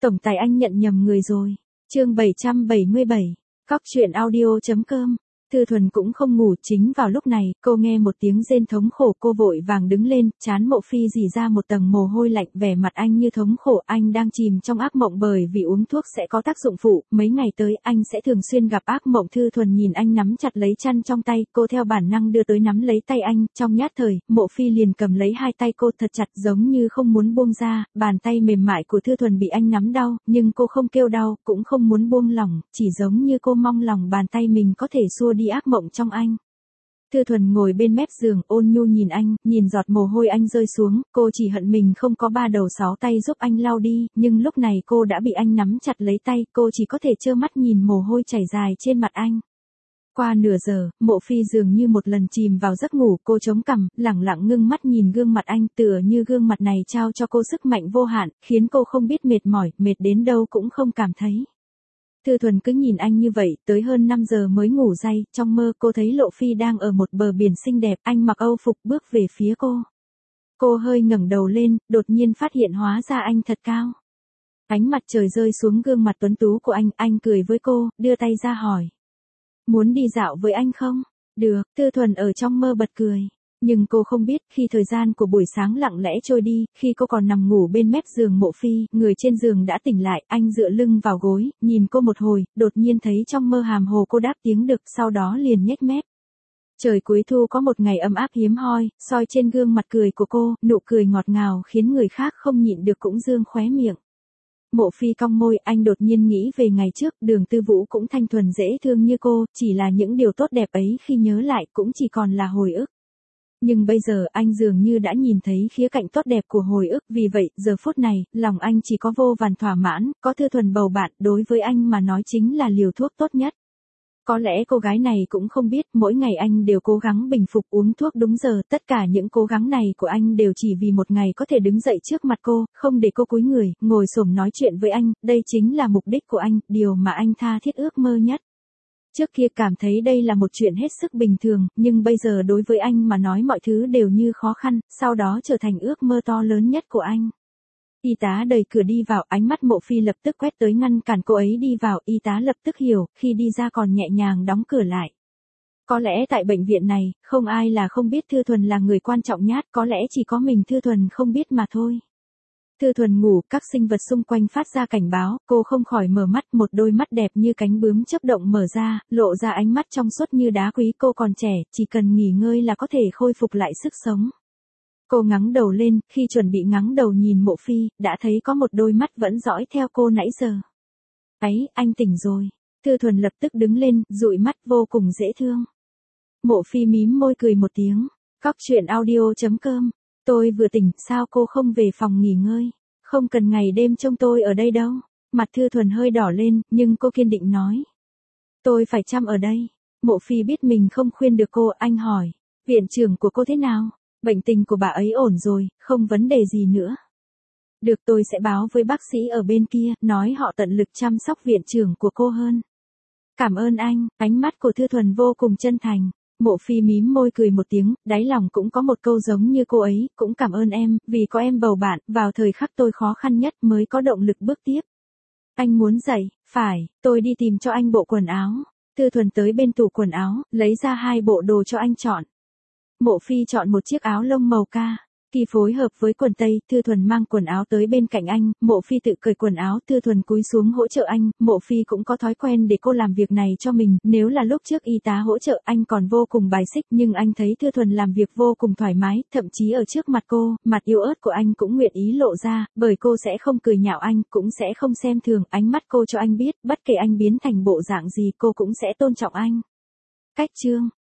Tổng tài anh nhận nhầm người rồi. Chương 777. Cóc truyện audio.com. Thư Thuần cũng không ngủ, chính vào lúc này, cô nghe một tiếng rên thống khổ, cô vội vàng đứng lên, trán Mộ Phi rỉ ra một tầng mồ hôi lạnh, vẻ mặt anh như thống khổ, anh đang chìm trong ác mộng bởi vì uống thuốc sẽ có tác dụng phụ, mấy ngày tới anh sẽ thường xuyên gặp ác mộng. Thư Thuần nhìn anh nắm chặt lấy chăn trong tay, cô theo bản năng đưa tới nắm lấy tay anh, trong nhát thời, Mộ Phi liền cầm lấy hai tay cô thật chặt giống như không muốn buông ra, bàn tay mềm mại của Thư Thuần bị anh nắm đau, nhưng cô không kêu đau, cũng không muốn buông lỏng, chỉ giống như cô mong lòng bàn tay mình có thể xua đi ác mộng trong anh. Thư Thuần ngồi bên mép giường, ôn nhu nhìn anh, nhìn giọt mồ hôi anh rơi xuống, cô chỉ hận mình không có ba đầu sáu tay giúp anh lau đi, nhưng lúc này cô đã bị anh nắm chặt lấy tay, cô chỉ có thể trơ mắt nhìn mồ hôi chảy dài trên mặt anh. Qua nửa giờ, Mộ Phi dường như một lần chìm vào giấc ngủ, cô chống cằm, lẳng lặng ngưng mắt nhìn gương mặt anh, tựa như gương mặt này trao cho cô sức mạnh vô hạn, khiến cô không biết mệt mỏi, mệt đến đâu cũng không cảm thấy. Thư Thuần cứ nhìn anh như vậy, tới hơn 5 giờ mới ngủ say, trong mơ cô thấy Lộ Phi đang ở một bờ biển xinh đẹp, anh mặc âu phục bước về phía cô. Cô hơi ngẩng đầu lên, đột nhiên phát hiện hóa ra anh thật cao. Ánh mặt trời rơi xuống gương mặt tuấn tú của anh cười với cô, đưa tay ra hỏi. Muốn đi dạo với anh không? Được, Thư Thuần ở trong mơ bật cười. Nhưng cô không biết, khi thời gian của buổi sáng lặng lẽ trôi đi, khi cô còn nằm ngủ bên mép giường Mộ Phi, người trên giường đã tỉnh lại, anh dựa lưng vào gối, nhìn cô một hồi, đột nhiên thấy trong mơ hàm hồ cô đáp tiếng đực, sau đó liền nhếch mép. Trời cuối thu có một ngày ấm áp hiếm hoi, soi trên gương mặt cười của cô, nụ cười ngọt ngào khiến người khác không nhịn được cũng dương khóe miệng. Mộ Phi cong môi, anh đột nhiên nghĩ về ngày trước, Đường Tư Vũ cũng thanh thuần dễ thương như cô, chỉ là những điều tốt đẹp ấy khi nhớ lại cũng chỉ còn là hồi ức. Nhưng bây giờ anh dường như đã nhìn thấy khía cạnh tốt đẹp của hồi ức, vì vậy, giờ phút này, lòng anh chỉ có vô vàn thỏa mãn, có Thư Thuần bầu bạn, đối với anh mà nói chính là liều thuốc tốt nhất. Có lẽ cô gái này cũng không biết, mỗi ngày anh đều cố gắng bình phục uống thuốc đúng giờ, tất cả những cố gắng này của anh đều chỉ vì một ngày có thể đứng dậy trước mặt cô, không để cô cúi người, ngồi xổm nói chuyện với anh, đây chính là mục đích của anh, điều mà anh tha thiết ước mơ nhất. Trước kia cảm thấy đây là một chuyện hết sức bình thường, nhưng bây giờ đối với anh mà nói mọi thứ đều như khó khăn, sau đó trở thành ước mơ to lớn nhất của anh. Y tá đẩy cửa đi vào, ánh mắt Mộ Phi lập tức quét tới ngăn cản cô ấy đi vào, y tá lập tức hiểu, khi đi ra còn nhẹ nhàng đóng cửa lại. Có lẽ tại bệnh viện này, không ai là không biết Thư Thuần là người quan trọng nhất, có lẽ chỉ có mình Thư Thuần không biết mà thôi. Thư Thuần ngủ, các sinh vật xung quanh phát ra cảnh báo, cô không khỏi mở mắt, một đôi mắt đẹp như cánh bướm chớp động mở ra, lộ ra ánh mắt trong suốt như đá quý, cô còn trẻ, chỉ cần nghỉ ngơi là có thể khôi phục lại sức sống. Cô ngẩng đầu lên, khi chuẩn bị ngẩng đầu nhìn Mộ Phi, đã thấy có một đôi mắt vẫn dõi theo cô nãy giờ. Ấy, anh tỉnh rồi. Thư Thuần lập tức đứng lên, dụi mắt vô cùng dễ thương. Mộ Phi mím môi cười một tiếng. Cóc truyện audio.com. Tôi vừa tỉnh, sao cô không về phòng nghỉ ngơi? Không cần ngày đêm trông tôi ở đây đâu. Mặt Thư Thuần hơi đỏ lên, nhưng cô kiên định nói. Tôi phải chăm ở đây. Mộ Phi biết mình không khuyên được cô, anh hỏi. Viện trưởng của cô thế nào? Bệnh tình của bà ấy ổn rồi, không vấn đề gì nữa. Được, tôi sẽ báo với bác sĩ ở bên kia, nói họ tận lực chăm sóc viện trưởng của cô hơn. Cảm ơn anh, ánh mắt của Thư Thuần vô cùng chân thành. Mộ Phi mím môi cười một tiếng, đáy lòng cũng có một câu giống như cô ấy, cũng cảm ơn em, vì có em bầu bạn, vào thời khắc tôi khó khăn nhất mới có động lực bước tiếp. Anh muốn dậy, phải, tôi đi tìm cho anh bộ quần áo. Thư Thuần tới bên tủ quần áo, lấy ra 2 bộ đồ cho anh chọn. Mộ Phi chọn một chiếc áo lông màu ca kỳ phối hợp với quần tây, Thư Thuần mang quần áo tới bên cạnh anh, Mộ Phi tự cởi quần áo, Thư Thuần cúi xuống hỗ trợ anh, Mộ Phi cũng có thói quen để cô làm việc này cho mình, nếu là lúc trước y tá hỗ trợ anh còn vô cùng bài xích, nhưng anh thấy Thư Thuần làm việc vô cùng thoải mái, thậm chí ở trước mặt cô, mặt yếu ớt của anh cũng nguyện ý lộ ra, bởi cô sẽ không cười nhạo anh, cũng sẽ không xem thường, ánh mắt cô cho anh biết, bất kể anh biến thành bộ dạng gì cô cũng sẽ tôn trọng anh. Cách chương